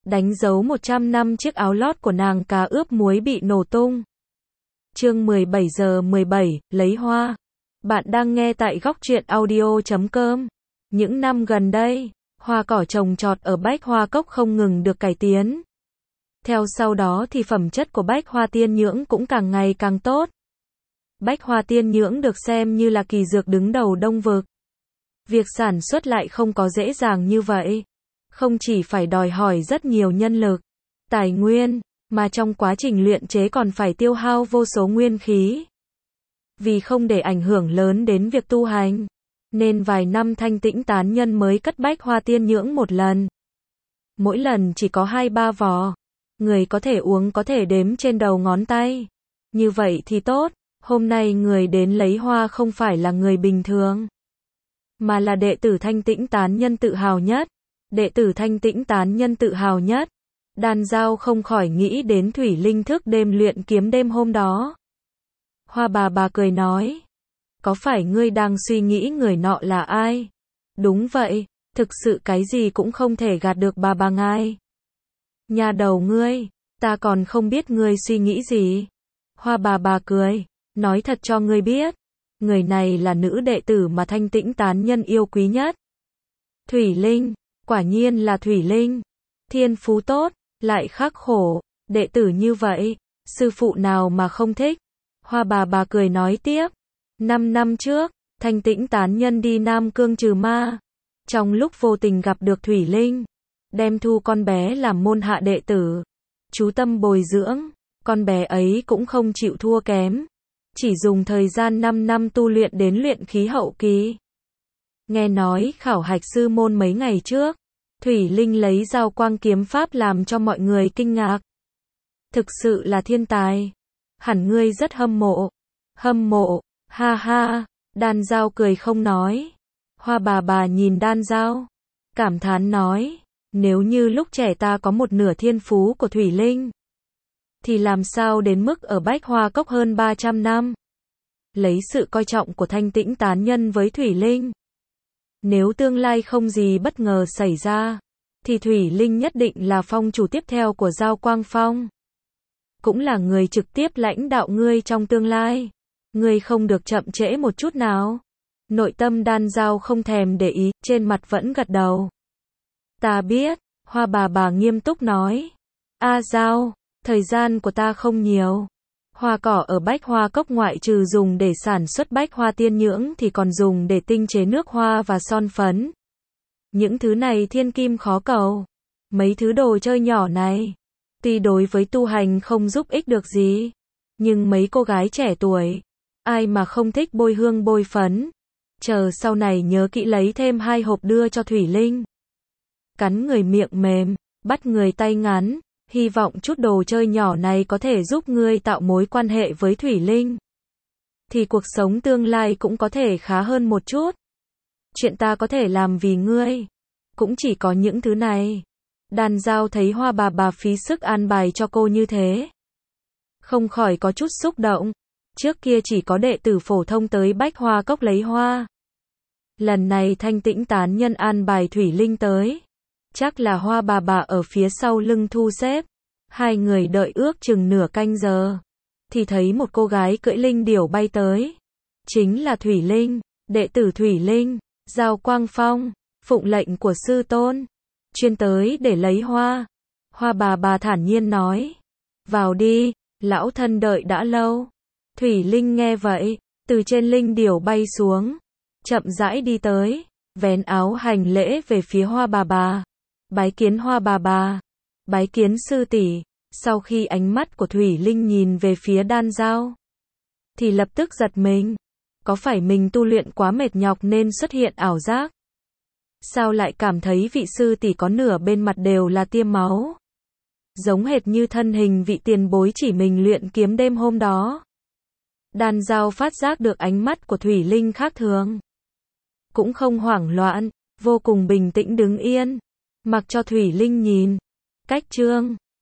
đánh dấu 100 năm chiếc áo lót của nàng cá ướp muối bị nổ tung. Chương 17:17, lấy hoa. Bạn đang nghe tại góc truyện audio.com. Những năm gần đây, hoa cỏ trồng trọt ở Bách Hoa Cốc không ngừng được cải tiến. Theo sau đó thì phẩm chất của Bách Hoa Tiên Nhưỡng cũng càng ngày càng tốt. Bách Hoa Tiên Nhưỡng được xem như là kỳ dược đứng đầu Đông Vực. Việc sản xuất lại không có dễ dàng như vậy. Không chỉ phải đòi hỏi rất nhiều nhân lực, tài nguyên, mà trong quá trình luyện chế còn phải tiêu hao vô số nguyên khí. Vì không để ảnh hưởng lớn đến việc tu hành, nên vài năm Thanh Tĩnh tán nhân mới cất Bách Hoa Tiên Nhưỡng một lần. Mỗi lần chỉ có 2-3 vò. Người có thể uống có thể đếm trên đầu ngón tay. Như vậy thì tốt, hôm nay người đến lấy hoa không phải là người bình thường, mà là đệ tử Thanh Tĩnh tán nhân tự hào nhất. Đệ tử Thanh Tĩnh tán nhân tự hào nhất. Đan Dao không khỏi nghĩ đến Thủy Linh thức đêm luyện kiếm đêm hôm đó. Hoa bà cười nói, có phải ngươi đang suy nghĩ người nọ là ai? Đúng vậy, thực sự cái gì cũng không thể gạt được bà ngài. Nhà đầu ngươi, ta còn không biết ngươi suy nghĩ gì. Hoa bà cười, nói thật cho ngươi biết, người này là nữ đệ tử mà Thanh Tĩnh tán nhân yêu quý nhất. Thủy Linh, quả nhiên là Thủy Linh. Thiên phú tốt, lại khắc khổ, đệ tử như vậy, sư phụ nào mà không thích. Hoa bà cười nói tiếp, 5 năm trước, Thanh Tĩnh tán nhân đi Nam Cương trừ ma. Trong lúc vô tình gặp được Thủy Linh, đem thu con bé làm môn hạ đệ tử. Chú tâm bồi dưỡng, con bé ấy cũng không chịu thua kém. Chỉ dùng thời gian 5 năm tu luyện đến luyện khí hậu kỳ. Nghe nói khảo hạch sư môn mấy ngày trước, Thủy Linh lấy Giao Quang kiếm pháp làm cho mọi người kinh ngạc. Thực sự là thiên tài. Hẳn ngươi rất hâm mộ. Hâm mộ, ha ha. Đan Dao cười không nói. Hoa bà nhìn Đan Dao, cảm thán nói, nếu như lúc trẻ ta có một nửa thiên phú của Thủy Linh, thì làm sao đến mức ở Bách Hoa Cốc hơn 300 năm. Lấy sự coi trọng của Thanh Tĩnh tán nhân với Thủy Linh, nếu tương lai không gì bất ngờ xảy ra, thì Thủy Linh nhất định là phong chủ tiếp theo của Giao Quang Phong. Cũng là người trực tiếp lãnh đạo ngươi trong tương lai. Ngươi không được chậm trễ một chút nào. Nội tâm Đan Dao không thèm để ý, trên mặt vẫn gật đầu. Ta biết, Hoa bà nghiêm túc nói. Dao, thời gian của ta không nhiều. Hoa cỏ ở Bách Hoa Cốc ngoại trừ dùng để sản xuất Bách Hoa Tiên Nhưỡng thì còn dùng để tinh chế nước hoa và son phấn. Những thứ này thiên kim khó cầu. Mấy thứ đồ chơi nhỏ này, tuy đối với tu hành không giúp ích được gì, nhưng mấy cô gái trẻ tuổi, ai mà không thích bôi hương bôi phấn. Chờ sau này nhớ kỹ lấy thêm 2 hộp đưa cho Thủy Linh. Cắn người miệng mềm, bắt người tay ngắn. Hy vọng chút đồ chơi nhỏ này có thể giúp ngươi tạo mối quan hệ với Thủy Linh, thì cuộc sống tương lai cũng có thể khá hơn một chút. Chuyện ta có thể làm vì ngươi cũng chỉ có những thứ này. Đan Dao thấy Hoa bà phí sức an bài cho cô như thế, không khỏi có chút xúc động. Trước kia chỉ có đệ tử phổ thông tới Bách Hoa Cốc lấy hoa. Lần này Thanh Tĩnh tán nhân an bài Thủy Linh tới, chắc là Hoa bà ở phía sau lưng thu xếp. Hai người đợi ước chừng nửa canh giờ, thì thấy một cô gái cưỡi linh điểu bay tới. Chính là Thủy Linh, đệ tử Thủy Linh, Giao Quang Phong, phụng lệnh của sư tôn, chuyên tới để lấy hoa. Hoa bà thản nhiên nói, vào đi, lão thân đợi đã lâu. Thủy Linh nghe vậy, từ trên linh điểu bay xuống, chậm rãi đi tới, vén áo hành lễ về phía Hoa bà. Bái kiến Hoa bà, bái kiến sư tỷ. Sau khi ánh mắt của Thủy Linh nhìn về phía Đan Dao, thì lập tức giật mình. Có phải mình tu luyện quá mệt nhọc nên xuất hiện ảo giác? Sao lại cảm thấy vị sư tỷ có nửa bên mặt đều là tiêm máu? Giống hệt như thân hình vị tiền bối chỉ mình luyện kiếm đêm hôm đó. Đan Dao phát giác được ánh mắt của Thủy Linh khác thường, cũng không hoảng loạn, vô cùng bình tĩnh đứng yên, mặc cho Thủy Linh nhìn. Cách chương